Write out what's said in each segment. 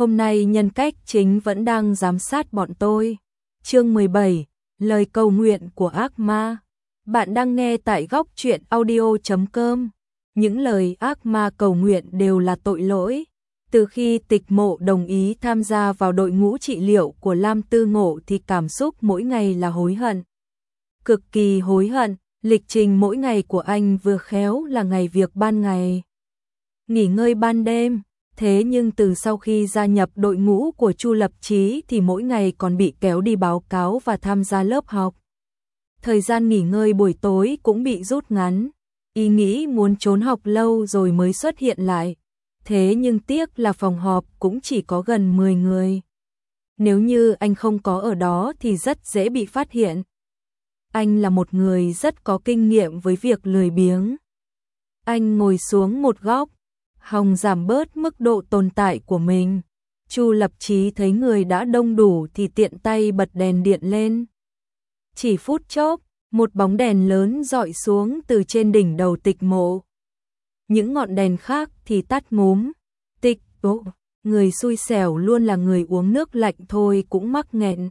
Hôm nay nhân cách chính vẫn đang giám sát bọn tôi. Chương 17, lời cầu nguyện của ác ma. Bạn đang nghe tại góc truyện audio.com. Những lời ác ma cầu nguyện đều là tội lỗi. Từ khi Tịch Mộ đồng ý tham gia vào đội ngũ trị liệu của Lam Tư Ngộ thì cảm xúc mỗi ngày là hối hận. Cực kỳ hối hận, lịch trình mỗi ngày của anh vừa khéo là ngày việc ban ngày, nghỉ ngơi ban đêm. Thế nhưng từ sau khi gia nhập đội ngũ của Chu Lập Chí thì mỗi ngày còn bị kéo đi báo cáo và tham gia lớp học. Thời gian nghỉ ngơi buổi tối cũng bị rút ngắn. Ý nghĩ muốn trốn học lâu rồi mới xuất hiện lại. Thế nhưng tiếc là phòng họp cũng chỉ có gần 10 người. Nếu như anh không có ở đó thì rất dễ bị phát hiện. Anh là một người rất có kinh nghiệm với việc lười biếng. Anh ngồi xuống một góc, hòng giảm bớt mức độ tồn tại của mình. Chu Lập Chí thấy người đã đông đủ thì tiện tay bật đèn điện lên. Chỉ phút chốc, một bóng đèn lớn rọi xuống từ trên đỉnh đầu Tịch Mộ. Những ngọn đèn khác thì tắt ngúm. Tịch Mộ, người xui xẻo luôn là người uống nước lạnh thôi cũng mắc nghẹn.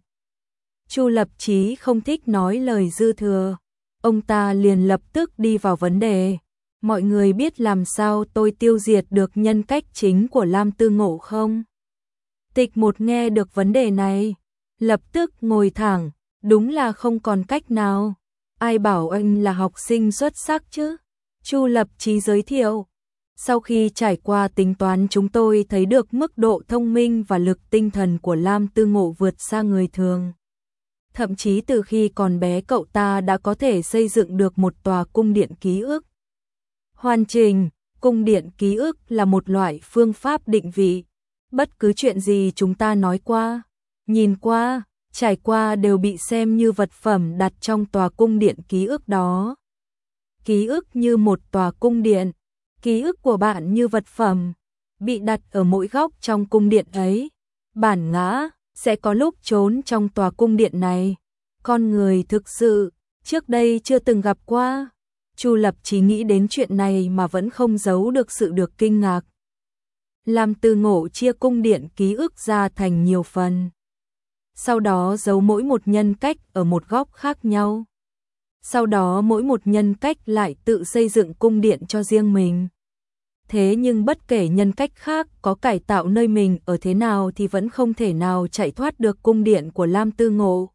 Chu Lập Chí không thích nói lời dư thừa. Ông ta liền lập tức đi vào vấn đề. Mọi người biết làm sao tôi tiêu diệt được nhân cách chính của Lam Tư Ngộ không? Tịch Một nghe được vấn đề này, lập tức ngồi thẳng, đúng là không còn cách nào. Ai bảo anh là học sinh xuất sắc chứ? Chu Lập Chí giới thiệu. Sau khi trải qua tính toán chúng tôi thấy được mức độ thông minh và lực tinh thần của Lam Tư Ngộ vượt xa người thường. Thậm chí từ khi còn bé cậu ta đã có thể xây dựng được một tòa cung điện ký ức hoàn chỉnh. Cung điện ký ức là một loại phương pháp định vị. Bất cứ chuyện gì chúng ta nói qua, nhìn qua, trải qua đều bị xem như vật phẩm đặt trong tòa cung điện ký ức đó. Ký ức như một tòa cung điện, ký ức của bạn như vật phẩm, bị đặt ở mỗi góc trong cung điện ấy. Bản ngã sẽ có lúc trốn trong tòa cung điện này. Con người thực sự, trước đây chưa từng gặp qua. Chu Lập Chí nghĩ đến chuyện này mà vẫn không giấu được sự được kinh ngạc. Lam Tư Ngộ chia cung điện ký ức ra thành nhiều phần. Sau đó giấu mỗi một nhân cách ở một góc khác nhau. Sau đó mỗi một nhân cách lại tự xây dựng cung điện cho riêng mình. Thế nhưng bất kể nhân cách khác có cải tạo nơi mình ở thế nào thì vẫn không thể nào chạy thoát được cung điện của Lam Tư Ngộ.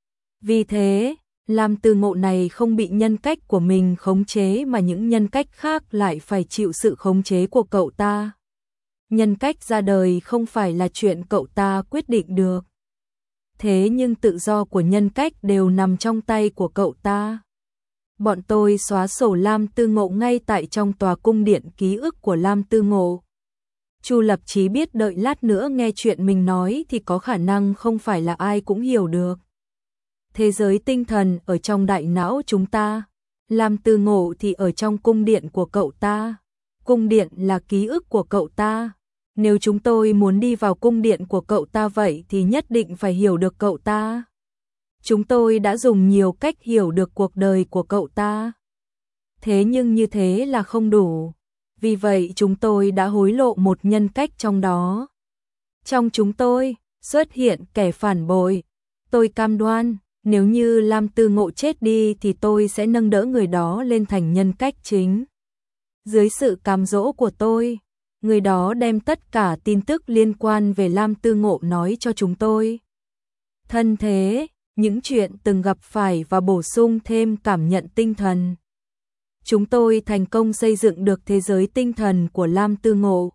Vì thế, Lam Tư Ngộ này không bị nhân cách của mình khống chế mà những nhân cách khác lại phải chịu sự khống chế của cậu ta. Nhân cách ra đời không phải là chuyện cậu ta quyết định được. Thế nhưng tự do của nhân cách đều nằm trong tay của cậu ta. Bọn tôi xóa sổ Lam Tư Ngộ ngay tại trong tòa cung điện ký ức của Lam Tư Ngộ. Chu Lập Chí biết đợi lát nữa nghe chuyện mình nói thì có khả năng không phải là ai cũng hiểu được. Thế giới tinh thần ở trong đại não chúng ta, Lam Tư Ngộ thì ở trong cung điện của cậu ta. Cung điện là ký ức của cậu ta. Nếu chúng tôi muốn đi vào cung điện của cậu ta vậy thì nhất định phải hiểu được cậu ta. Chúng tôi đã dùng nhiều cách hiểu được cuộc đời của cậu ta. Thế nhưng như thế là không đủ. Vì vậy chúng tôi đã hối lộ một nhân cách trong đó. Trong chúng tôi xuất hiện kẻ phản bội. Tôi cam đoan, nếu như Lam Tư Ngộ chết đi thì tôi sẽ nâng đỡ người đó lên thành nhân cách chính. Dưới sự cám dỗ của tôi, người đó đem tất cả tin tức liên quan về Lam Tư Ngộ nói cho chúng tôi. Thân thế, những chuyện từng gặp phải và bổ sung thêm cảm nhận tinh thần. Chúng tôi thành công xây dựng được thế giới tinh thần của Lam Tư Ngộ.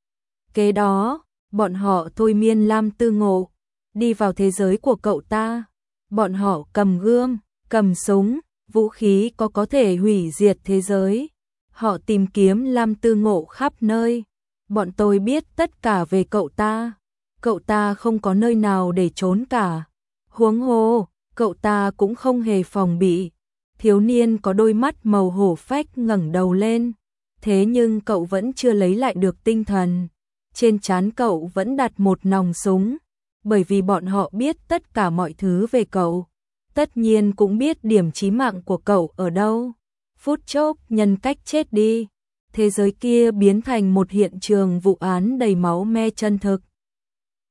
Kế đó, bọn họ thôi miên Lam Tư Ngộ, đi vào thế giới của cậu ta. Bọn họ cầm gươm, cầm súng, vũ khí có thể hủy diệt thế giới. Họ tìm kiếm Lam Tư Ngộ khắp nơi. Bọn tôi biết tất cả về cậu ta. Cậu ta không có nơi nào để trốn cả. Huống hồ, cậu ta cũng không hề phòng bị. Thiếu niên có đôi mắt màu hổ phách ngẩng đầu lên. Thế nhưng cậu vẫn chưa lấy lại được tinh thần. Trên trán cậu vẫn đặt một nòng súng. Bởi vì bọn họ biết tất cả mọi thứ về cậu. Tất nhiên cũng biết điểm chí mạng của cậu ở đâu. Phút chốc nhân cách chết đi. Thế giới kia biến thành một hiện trường vụ án đầy máu me chân thực.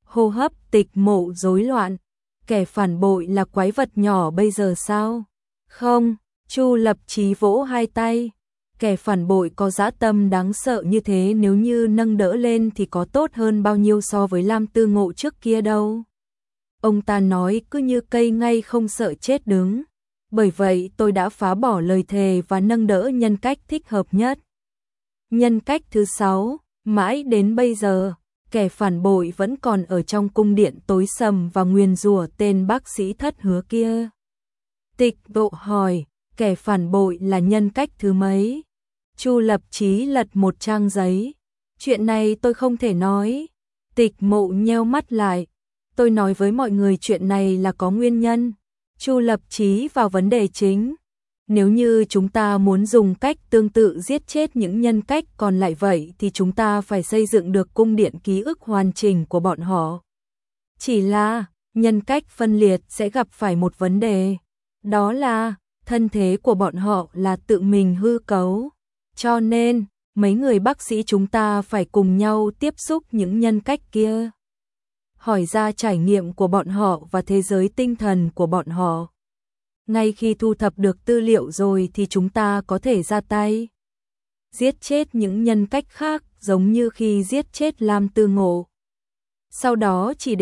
Hô hấp Tịch Mộ rối loạn. Kẻ phản bội là quái vật nhỏ bây giờ sao? Không, Chu Lập Chí vỗ hai tay. Kẻ phản bội có dã tâm đáng sợ như thế, nếu như nâng đỡ lên thì có tốt hơn bao nhiêu so với Lam Tư Ngộ trước kia đâu. Ông ta nói cứ như cây ngay không sợ chết đứng. Bởi vậy tôi đã phá bỏ lời thề và nâng đỡ nhân cách thích hợp nhất. Nhân cách thứ 6, mãi đến bây giờ, kẻ phản bội vẫn còn ở trong cung điện tối sầm và nguyền rủa tên bác sĩ Thất Hứa kia. Tịch Độ hỏi, kẻ phản bội là nhân cách thứ mấy? Chu Lập Chí lật một trang giấy. Chuyện này tôi không thể nói. Tịch Mộ nheo mắt lại. Tôi nói với mọi người chuyện này là có nguyên nhân. Chu Lập Chí vào vấn đề chính. Nếu như chúng ta muốn dùng cách tương tự giết chết những nhân cách còn lại vậy thì chúng ta phải xây dựng được cung điện ký ức hoàn chỉnh của bọn họ. Chỉ là, nhân cách phân liệt sẽ gặp phải một vấn đề. Đó là, thân thế của bọn họ là tự mình hư cấu. Cho nên, mấy người bác sĩ chúng ta phải cùng nhau tiếp xúc những nhân cách kia. Hỏi ra trải nghiệm của bọn họ và thế giới tinh thần của bọn họ. Ngay khi thu thập được tư liệu rồi thì chúng ta có thể ra tay. Giết chết những nhân cách khác giống như khi giết chết Lam Tư Ngộ. Sau đó chỉ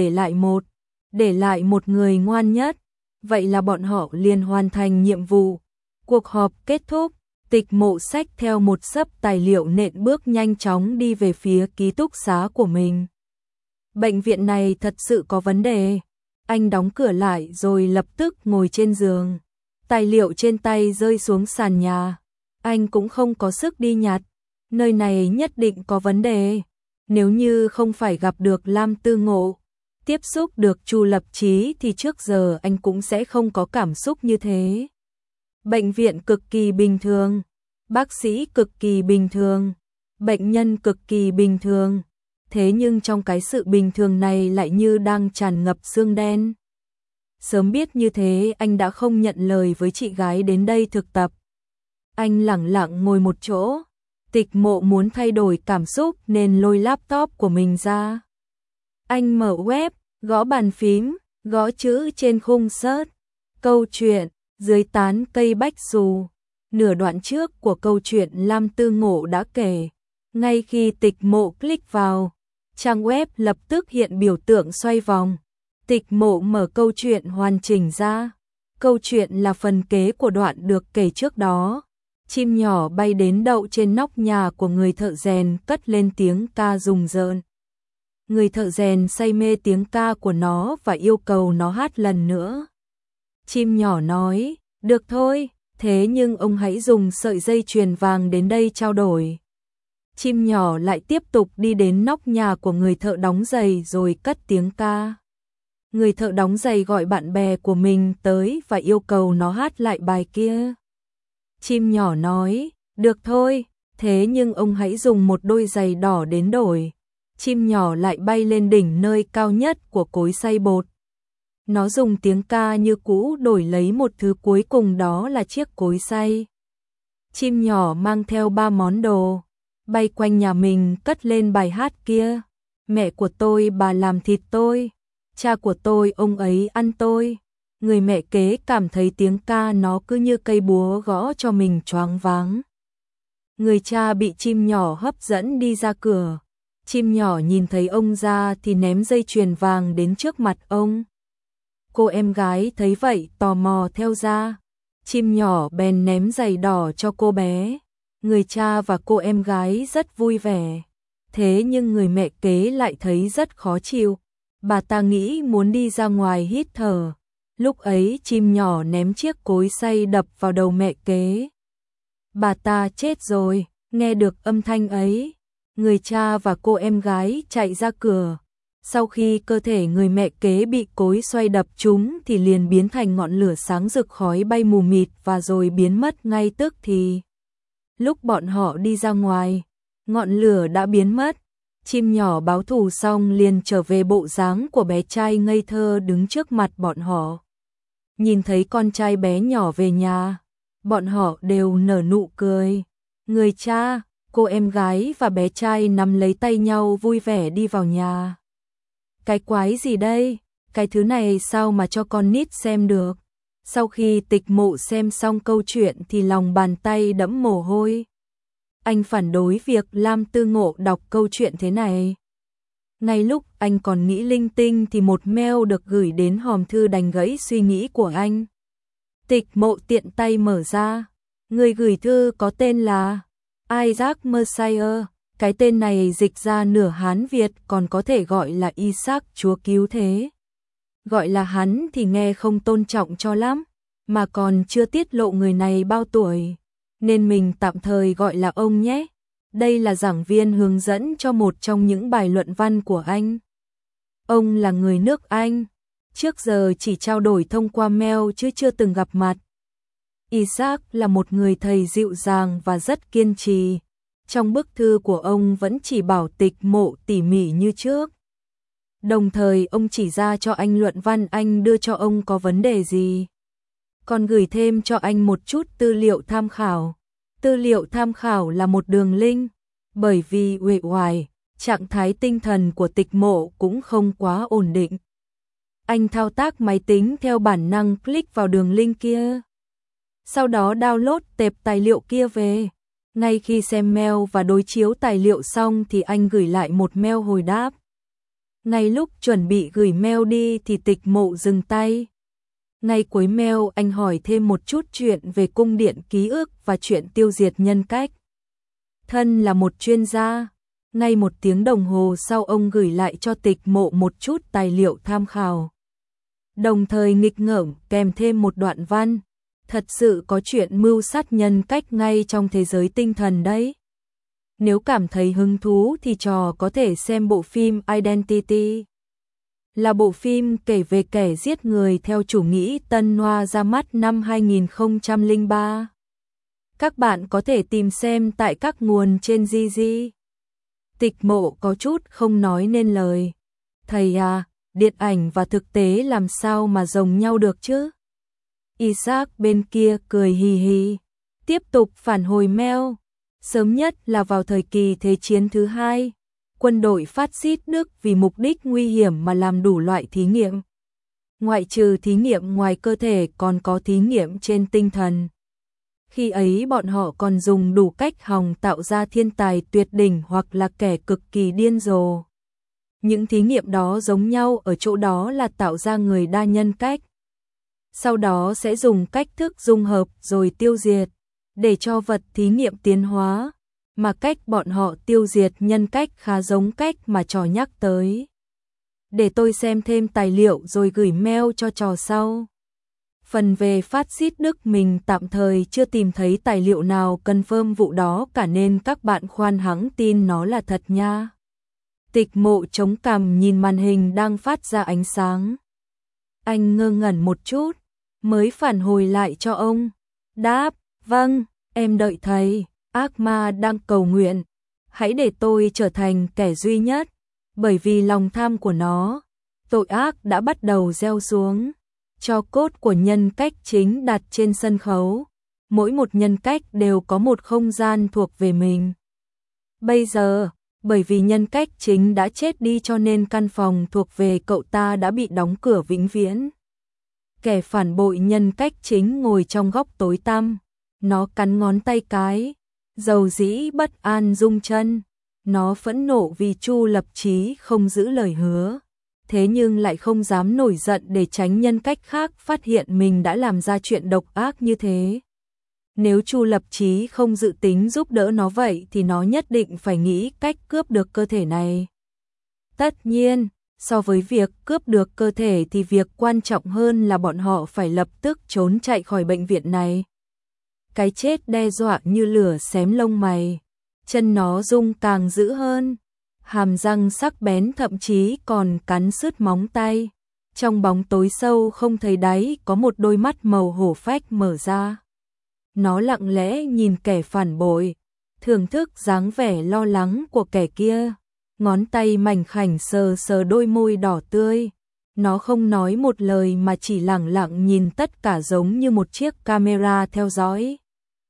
để lại một người ngoan nhất. Vậy là bọn họ liền hoàn thành nhiệm vụ. Cuộc họp kết thúc, Tịch Mộ xách theo một xấp tài liệu nện bước nhanh chóng đi về phía ký túc xá của mình. Bệnh viện này thật sự có vấn đề. Anh đóng cửa lại rồi lập tức ngồi trên giường. Tài liệu trên tay rơi xuống sàn nhà. Anh cũng không có sức đi nhặt. Nơi này nhất định có vấn đề. Nếu như không phải gặp được Lam Tư Ngộ, tiếp xúc được Chu Lập Chí thì trước giờ anh cũng sẽ không có cảm xúc như thế. Bệnh viện cực kỳ bình thường. Bác sĩ cực kỳ bình thường. Bệnh nhân cực kỳ bình thường. Thế nhưng trong cái sự bình thường này lại như đang tràn ngập xương đen. Sớm biết như thế anh đã không nhận lời với chị gái đến đây thực tập. Anh lẳng lặng ngồi một chỗ. Tịch Mộ muốn thay đổi cảm xúc nên lôi laptop của mình ra. Anh mở web, gõ bàn phím, gõ chữ trên khung search. Câu chuyện, dưới tán cây bách dù. Nửa đoạn trước của câu chuyện Lam Tư Ngộ đã kể. Ngay khi Tịch Mộ click vào, trang web lập tức hiện biểu tượng xoay vòng. Tịch Mộ mở câu chuyện hoàn chỉnh ra. Câu chuyện là phần kế của đoạn được kể trước đó. Chim nhỏ bay đến đậu trên nóc nhà của người thợ rèn, cất lên tiếng ca rùng rợn. Người thợ rèn say mê tiếng ca của nó và yêu cầu nó hát lần nữa. Chim nhỏ nói, được thôi, thế nhưng ông hãy dùng sợi dây chuyền vàng đến đây trao đổi. Chim nhỏ lại tiếp tục đi đến nóc nhà của người thợ đóng giày rồi cất tiếng ca. Người thợ đóng giày gọi bạn bè của mình tới và yêu cầu nó hát lại bài kia. Chim nhỏ nói, được thôi, thế nhưng ông hãy dùng một đôi giày đỏ đến đổi. Chim nhỏ lại bay lên đỉnh nơi cao nhất của cối xay bột. Nó dùng tiếng ca như cũ đổi lấy một thứ cuối cùng, đó là chiếc cối xay. Chim nhỏ mang theo 3 món đồ, bay quanh nhà mình cất lên bài hát kia. Mẹ của tôi bà làm thịt tôi, cha của tôi ông ấy ăn tôi. Người mẹ kế cảm thấy tiếng ca nó cứ như cây búa gõ cho mình choáng váng. Người cha bị chim nhỏ hấp dẫn đi ra cửa. Chim nhỏ nhìn thấy ông ra thì ném dây chuyền vàng đến trước mặt ông. Cô em gái thấy vậy tò mò theo ra. Chim nhỏ bèn ném giày đỏ cho cô bé. Người cha và cô em gái rất vui vẻ. Thế nhưng người mẹ kế lại thấy rất khó chịu. Bà ta nghĩ muốn đi ra ngoài hít thở. Lúc ấy chim nhỏ ném chiếc cối xay đập vào đầu mẹ kế. Bà ta chết rồi, nghe được âm thanh ấy. Người cha và cô em gái chạy ra cửa. Sau khi cơ thể người mẹ kế bị cối xoay đập trúng thì liền biến thành ngọn lửa sáng rực, khói bay mù mịt và rồi biến mất ngay tức thì. Lúc bọn họ đi ra ngoài, ngọn lửa đã biến mất. Chim nhỏ báo thù xong liền trở về bộ dáng của bé trai ngây thơ đứng trước mặt bọn họ. Nhìn thấy con trai bé nhỏ về nhà, bọn họ đều nở nụ cười. Người cha, cô em gái và bé trai nắm lấy tay nhau vui vẻ đi vào nhà. Cái quái gì đây? Cái thứ này sao mà cho con nít xem được? Sau khi Tịch Mộ xem xong câu chuyện thì lòng bàn tay đẫm mồ hôi. Anh phản đối việc Lam Tư Ngộ đọc câu chuyện thế này. Ngay lúc anh còn nghĩ linh tinh thì một mail được gửi đến hòm thư đánh gãy suy nghĩ của anh. Tịch Mộ tiện tay mở ra. Người gửi thư có tên là Isaac Messiah. Cái tên này dịch ra nửa Hán Việt còn có thể gọi là Isaac Chúa Cứu Thế. Gọi là hắn thì nghe không tôn trọng cho lắm, mà còn chưa tiết lộ người này bao tuổi, nên mình tạm thời gọi là ông nhé. Đây là giảng viên hướng dẫn cho một trong những bài luận văn của anh. Ông là người nước Anh, trước giờ chỉ trao đổi thông qua mail chứ chưa từng gặp mặt. Isaac là một người thầy dịu dàng và rất kiên trì. Trong bức thư của ông vẫn chỉ bảo Tịch Mộ tỉ mỉ như trước. Đồng thời ông chỉ ra cho anh luận văn anh đưa cho ông có vấn đề gì. Còn gửi thêm cho anh một chút tư liệu tham khảo. Tư liệu tham khảo là một đường link, bởi vì uể oải, trạng thái tinh thần của Tịch Mộ cũng không quá ổn định. Anh thao tác máy tính theo bản năng click vào đường link kia. Sau đó download tệp tài liệu kia về. Ngay khi xem mail và đối chiếu tài liệu xong thì anh gửi lại một mail hồi đáp. Ngay lúc chuẩn bị gửi mail đi thì Tịch Mộ dừng tay. Ngay cuối mail anh hỏi thêm một chút chuyện về cung điện ký ức và chuyện tiêu diệt nhân cách. Thân là một chuyên gia. Ngay 1 tiếng đồng hồ sau ông gửi lại cho Tịch Mộ một chút tài liệu tham khảo. Đồng thời nghịch ngợm kèm thêm một đoạn văn. Thật sự có chuyện mưu sát nhân cách ngay trong thế giới tinh thần đấy. Nếu cảm thấy hứng thú thì trò có thể xem bộ phim Identity. Là bộ phim kể về kẻ giết người theo chủ nghĩa Tân Hoa ra mắt năm 2003. Các bạn có thể tìm xem tại các nguồn trên GG. Tịch Mộ có chút không nói nên lời. Thầy à, điện ảnh và thực tế làm sao mà giống nhau được chứ? Isaac bên kia cười hì hì, tiếp tục phản hồi mail. Sớm nhất là vào thời kỳ Thế chiến thứ hai, quân đội phát xít Đức vì mục đích nguy hiểm mà làm đủ loại thí nghiệm. Ngoại trừ thí nghiệm ngoài cơ thể còn có thí nghiệm trên tinh thần. Khi ấy bọn họ còn dùng đủ cách hòng tạo ra thiên tài tuyệt đỉnh hoặc là kẻ cực kỳ điên rồ. Những thí nghiệm đó giống nhau ở chỗ đó là tạo ra người đa nhân cách. Sau đó sẽ dùng cách thức dung hợp rồi tiêu diệt, để cho vật thí nghiệm tiến hóa, mà cách bọn họ tiêu diệt nhân cách khá giống cách mà trò nhắc tới. Để tôi xem thêm tài liệu rồi gửi mail cho trò sau. Phần về phát xít Đức mình tạm thời chưa tìm thấy tài liệu nào confirm vụ đó cả nên các bạn khoan hắng tin nó là thật nha. Tịch Mộ chống cằm nhìn màn hình đang phát ra ánh sáng. Anh ngơ ngẩn một chút, mới phản hồi lại cho ông. Đáp, vâng, em đợi thầy, ác ma đang cầu nguyện. Hãy để tôi trở thành kẻ duy nhất, bởi vì lòng tham của nó, tội ác đã bắt đầu gieo xuống. Cho cốt của nhân cách chính đặt trên sân khấu. Mỗi một nhân cách đều có một không gian thuộc về mình. Bây giờ, bởi vì nhân cách chính đã chết đi cho nên căn phòng thuộc về cậu ta đã bị đóng cửa vĩnh viễn. Kẻ phản bội nhân cách chính ngồi trong góc tối tăm. Nó cắn ngón tay cái, dầu dĩ bất an rung chân. Nó phẫn nộ vì Chu Lập Chí không giữ lời hứa. Thế nhưng lại không dám nổi giận để tránh nhân cách khác phát hiện mình đã làm ra chuyện độc ác như thế. Nếu Chu Lập Chí không dự tính giúp đỡ nó vậy thì nó nhất định phải nghĩ cách cướp được cơ thể này. Tất nhiên, so với việc cướp được cơ thể thì việc quan trọng hơn là bọn họ phải lập tức trốn chạy khỏi bệnh viện này. Cái chết đe dọa như lửa xém lông mày, chân nó rung càng dữ hơn. Hàm răng sắc bén thậm chí còn cắn sứt móng tay. Trong bóng tối sâu không thấy đáy có một đôi mắt màu hổ phách mở ra. Nó lặng lẽ nhìn kẻ phản bội, thưởng thức dáng vẻ lo lắng của kẻ kia. Ngón tay mảnh khảnh sờ sờ đôi môi đỏ tươi. Nó không nói một lời mà chỉ lẳng lặng nhìn tất cả giống như một chiếc camera theo dõi.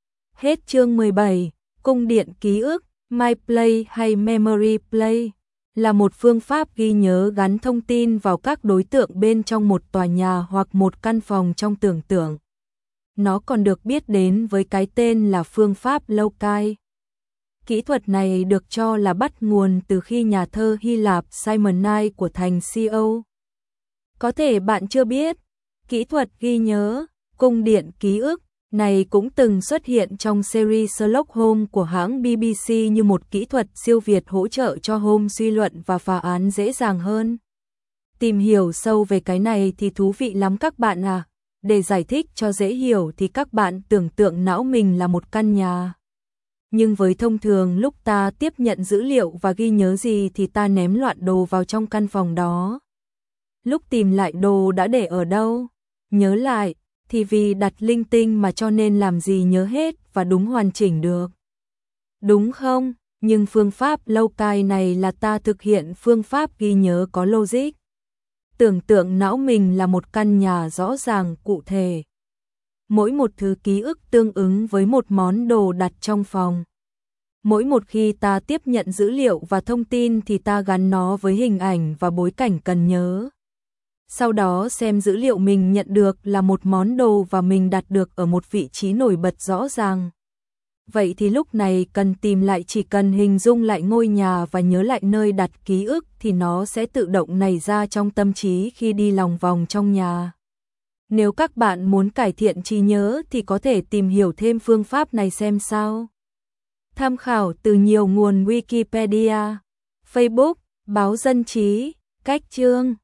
Hết chương 17, cung điện ký ức. My Play hay Memory Play là một phương pháp ghi nhớ gắn thông tin vào các đối tượng bên trong một tòa nhà hoặc một căn phòng trong tưởng tượng. Nó còn được biết đến với cái tên là phương pháp lâu cai. Kỹ thuật này được cho là bắt nguồn từ khi nhà thơ Hy Lạp Simon Knight của thành Co. Có thể bạn chưa biết, kỹ thuật ghi nhớ, cung điện ký ức này cũng từng xuất hiện trong series Sherlock Holmes của hãng BBC như một kỹ thuật siêu việt hỗ trợ cho Holmes suy luận và phá án dễ dàng hơn. Tìm hiểu sâu về cái này thì thú vị lắm các bạn à. Để giải thích cho dễ hiểu thì các bạn tưởng tượng não mình là một căn nhà. Nhưng với thông thường lúc ta tiếp nhận dữ liệu và ghi nhớ gì thì ta ném loạn đồ vào trong căn phòng đó. Lúc tìm lại đồ đã để ở đâu, nhớ lại, thì vì đặt linh tinh mà cho nên làm gì nhớ hết và đúng hoàn chỉnh được. Đúng không? Nhưng phương pháp lâu cai này là ta thực hiện phương pháp ghi nhớ có logic. Tưởng tượng não mình là một căn nhà rõ ràng cụ thể. Mỗi một thứ ký ức tương ứng với một món đồ đặt trong phòng. Mỗi một khi ta tiếp nhận dữ liệu và thông tin thì ta gắn nó với hình ảnh và bối cảnh cần nhớ. Sau đó xem dữ liệu mình nhận được là một món đồ và mình đặt được ở một vị trí nổi bật rõ ràng. Vậy thì lúc này cần tìm lại chỉ cần hình dung lại ngôi nhà và nhớ lại nơi đặt ký ức thì nó sẽ tự động nảy ra trong tâm trí khi đi lòng vòng trong nhà. Nếu các bạn muốn cải thiện trí nhớ thì có thể tìm hiểu thêm phương pháp này xem sao. Tham khảo từ nhiều nguồn Wikipedia, Facebook, báo Dân trí, Cách chương.